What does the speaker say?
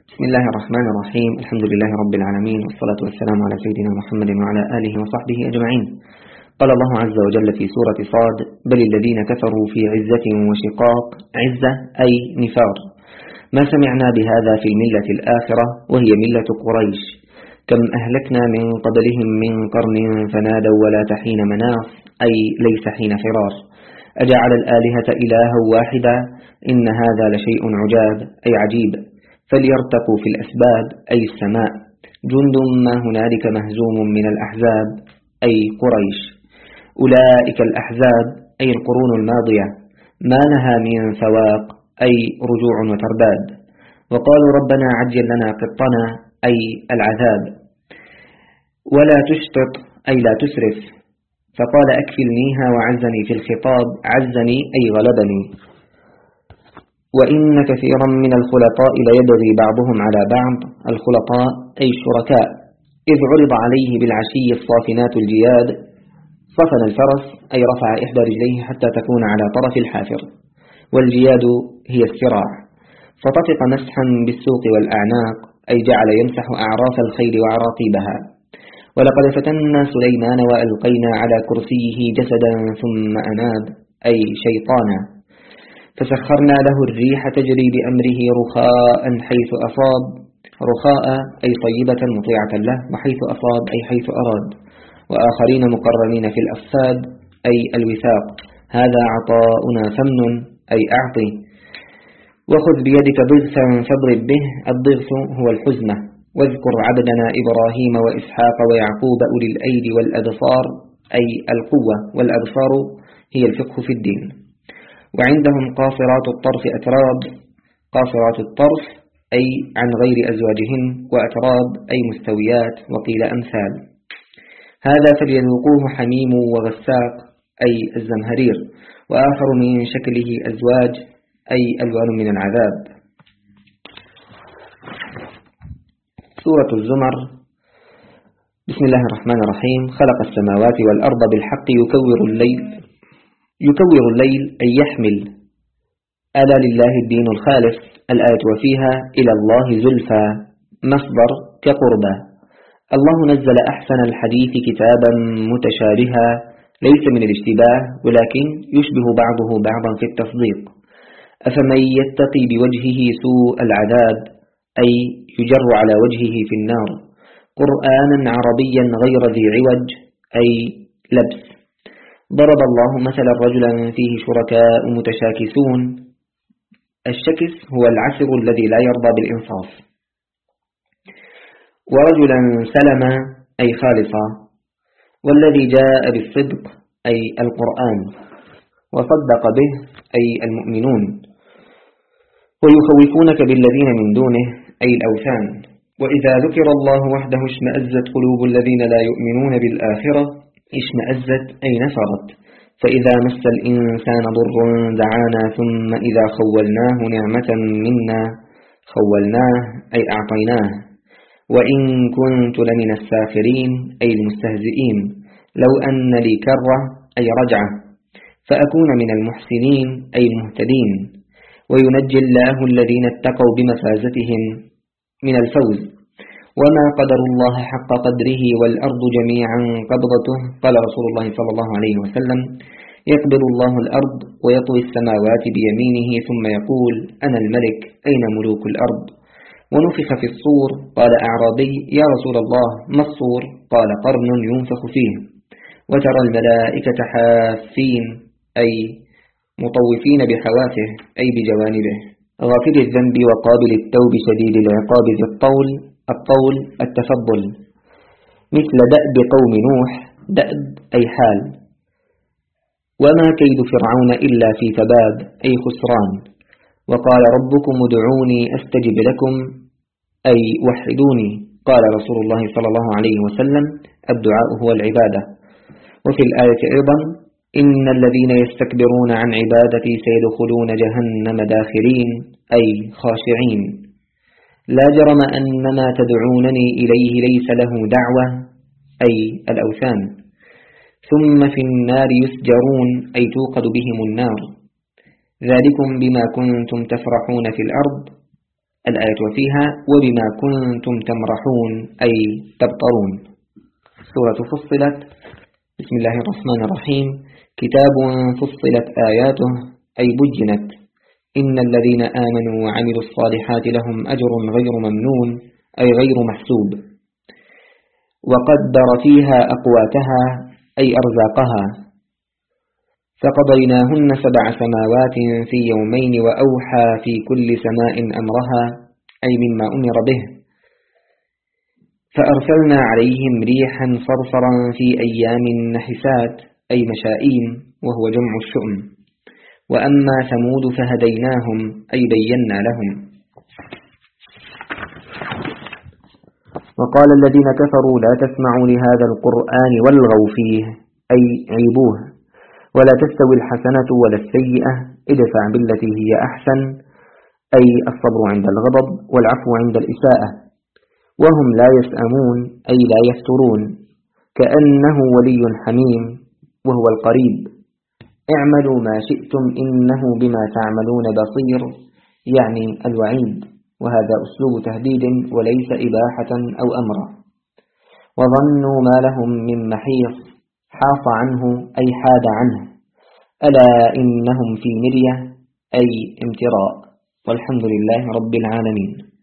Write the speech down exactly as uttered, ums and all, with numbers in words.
بسم الله الرحمن الرحيم. الحمد لله رب العالمين، والصلاة والسلام على سيدنا محمد وعلى آله وصحبه أجمعين. قال الله عز وجل في سورة صاد: بل الذين كفروا في عزة وشقاق. عزة أي نفاق. ما سمعنا بهذا في الملة الآخرة وهي ملة قريش. كم أهلكنا من قبلهم من قرن فنادوا ولا تحين مناص، أي ليس حين فرار. أجعل الآلهة إلها واحدا إن هذا لشيء عجاب، أي عجيب. فليرتقوا في الأسباب، أي السماء. جند ما هنالك مهزوم من الأحزاب، أي قريش. أولئك الأحزاب، أي القرون الماضية. ما لها من فواق، أي رجوع وترداد. وقالوا ربنا عجل لنا قطنا، أي العذاب. ولا تشطط، أي لا تسرف. فقال أكفلنيها وعزني في الخطاب. عزني أي غلبني. وإن كثيرا من الخلطاء ليبغي بعضهم على بعض. الخلطاء أي الشركاء. إذ عرض عليه بالعشي الصافنات الجياد. صفن الفرس أي رفع إحدى رجليه حتى تكون على طرف الحافر، والجياد هي السراع. فطفق مسحا بالسوق والأعناق، أي جعل يمسح أعراف الخيل وعراقيبها. ولقد فتنا سليمان وألقينا على كرسيه جسدا ثم أناب، أي شيطانا. فسخرنا له الريح تجري بأمره رخاء حيث أصاب. رخاء أي طيبة مطيعة له، وحيث أصاب أي حيث أراد. وآخرين مقرنين في الأفساد، أي الوثاق. هذا عطاؤنا فمن، أي أعطي. وخذ بيدك ضغثا فاضرب به. الضغث هو الحزمة. واذكر عبدنا إبراهيم وإسحاق ويعقوب أولي الأيدي والأبصار، أي القوة. والأبصار هي الفقه في الدين. وعندهم قاصرات الطرف أتراب. قاصرات الطرف أي عن غير أزواجهن، وأتراب أي مستويات، وقيل أمثال. هذا فليذوقوه حميم وغساق، أي الزمهرير. وآخر من شكله أزواج، أي ألوان من العذاب. سورة الزمر. بسم الله الرحمن الرحيم. خلق السماوات والأرض بالحق يكور الليل. يكور الليل أي يحمل. ألا لله الدين الخالص. الآية وفيها إلى الله زلفى، مصدر كقربى. الله نزل أحسن الحديث كتابا متشابها، ليس من الاشتباه ولكن يشبه بعضه بعضا في التصديق. أفمن يتقي بوجهه سوء العذاب، أي يجر على وجهه في النار. قرآنا عربيا غير ذي عوج، أي لبس. ضرب الله مثلا رجلا فيه شركاء متشاكسون. الشكس هو العسر الذي لا يرضى بالإنصاف. ورجلا سلما، أي خالصا. والذي جاء بالصدق، أي القرآن. وصدق به، أي المؤمنون. ويخوفونك بالذين من دونه، أي الأوثان. وإذا ذكر الله وحده اشمأزت قلوب الذين لا يؤمنون بالآخرة. اشمأزت أي نفرت. فإذا مس الإنسان ضر دعانا ثم إذا خولناه نعمة منا. خولناه أي أعطيناه. وإن كنت لمن الساخرين، أي المستهزئين. لو أن لي كرة، أي رجعة. فأكون من المحسنين، أي المهتدين. وينجي الله الذين اتقوا بمفازتهم من الفوز. وما قدر الله حق قدره والأرض جميعا قبضته. قال رسول الله صلى الله عليه وسلم: يقبض الله الأرض ويطوي السماوات بيمينه ثم يقول: أنا الملك، أين ملوك الأرض؟ ونفخ في الصور. قال أعرابي: يا رسول الله ما الصور؟ قال: قرن ينفخ فيه. وترى الملائكة حافين، أي مطوفين بحوافه، أي بجوانبه. غافل الذنب وقابل التوب شديد العقاب ذي الطول. الطول التفضل. مثل دأب قوم نوح. دأب أي حال. وما كيد فرعون إلا في تباب، أي خسران. وقال ربكم ادعوني أستجب لكم، أي وحدوني. قال رسول الله صلى الله عليه وسلم: الدعاء هو العبادة. وفي الآية أيضا: إن الذين يستكبرون عن عبادتي سيدخلون جهنم داخرين، أي خاشعين. لا جرم أن ما تدعونني إليه ليس له دعوة، أي الأوثان. ثم في النار يسجرون، أي توقد بهم النار. ذلكم بما كنتم تفرحون في الأرض، الآية وفيها وبما كنتم تمرحون أي تبطرون. سورة فصلت. بسم الله الرحمن الرحيم. كتاب فصلت آياته أي بجنت. إن الذين آمنوا وعملوا الصالحات لهم أجر غير ممنون أي غير محسوب. وقدر فيها أقواتها أي أرزاقها. فقضيناهن سبع سماوات في يومين وأوحى في كل سماء أمرها أي مما أمر به. فأرسلنا عليهم ريحا صرصرا في أيام نحسات أي مشائين وهو جمع الشؤم. وأما ثمود فهديناهم أي بينا لهم. وقال الذين كفروا لا تسمعوا لهذا القرآن والغوا فيه أي عيبوه. ولا تستوي الحسنة ولا السيئة ادفع بالتي هي أحسن أي الصبر عند الغضب والعفو عند الإساءة. وهم لا يسأمون أي لا يفترون كأنه ولي حميم وهو القريب. اعملوا ما شئتم إنه بما تعملون بصير يعني الوعيد، وهذا أسلوب تهديد وليس إباحة أو أمرا. وظنوا ما لهم من محيص حاط عنه أي حاد عنه. ألا إنهم في مرية أي امتراء. والحمد لله رب العالمين.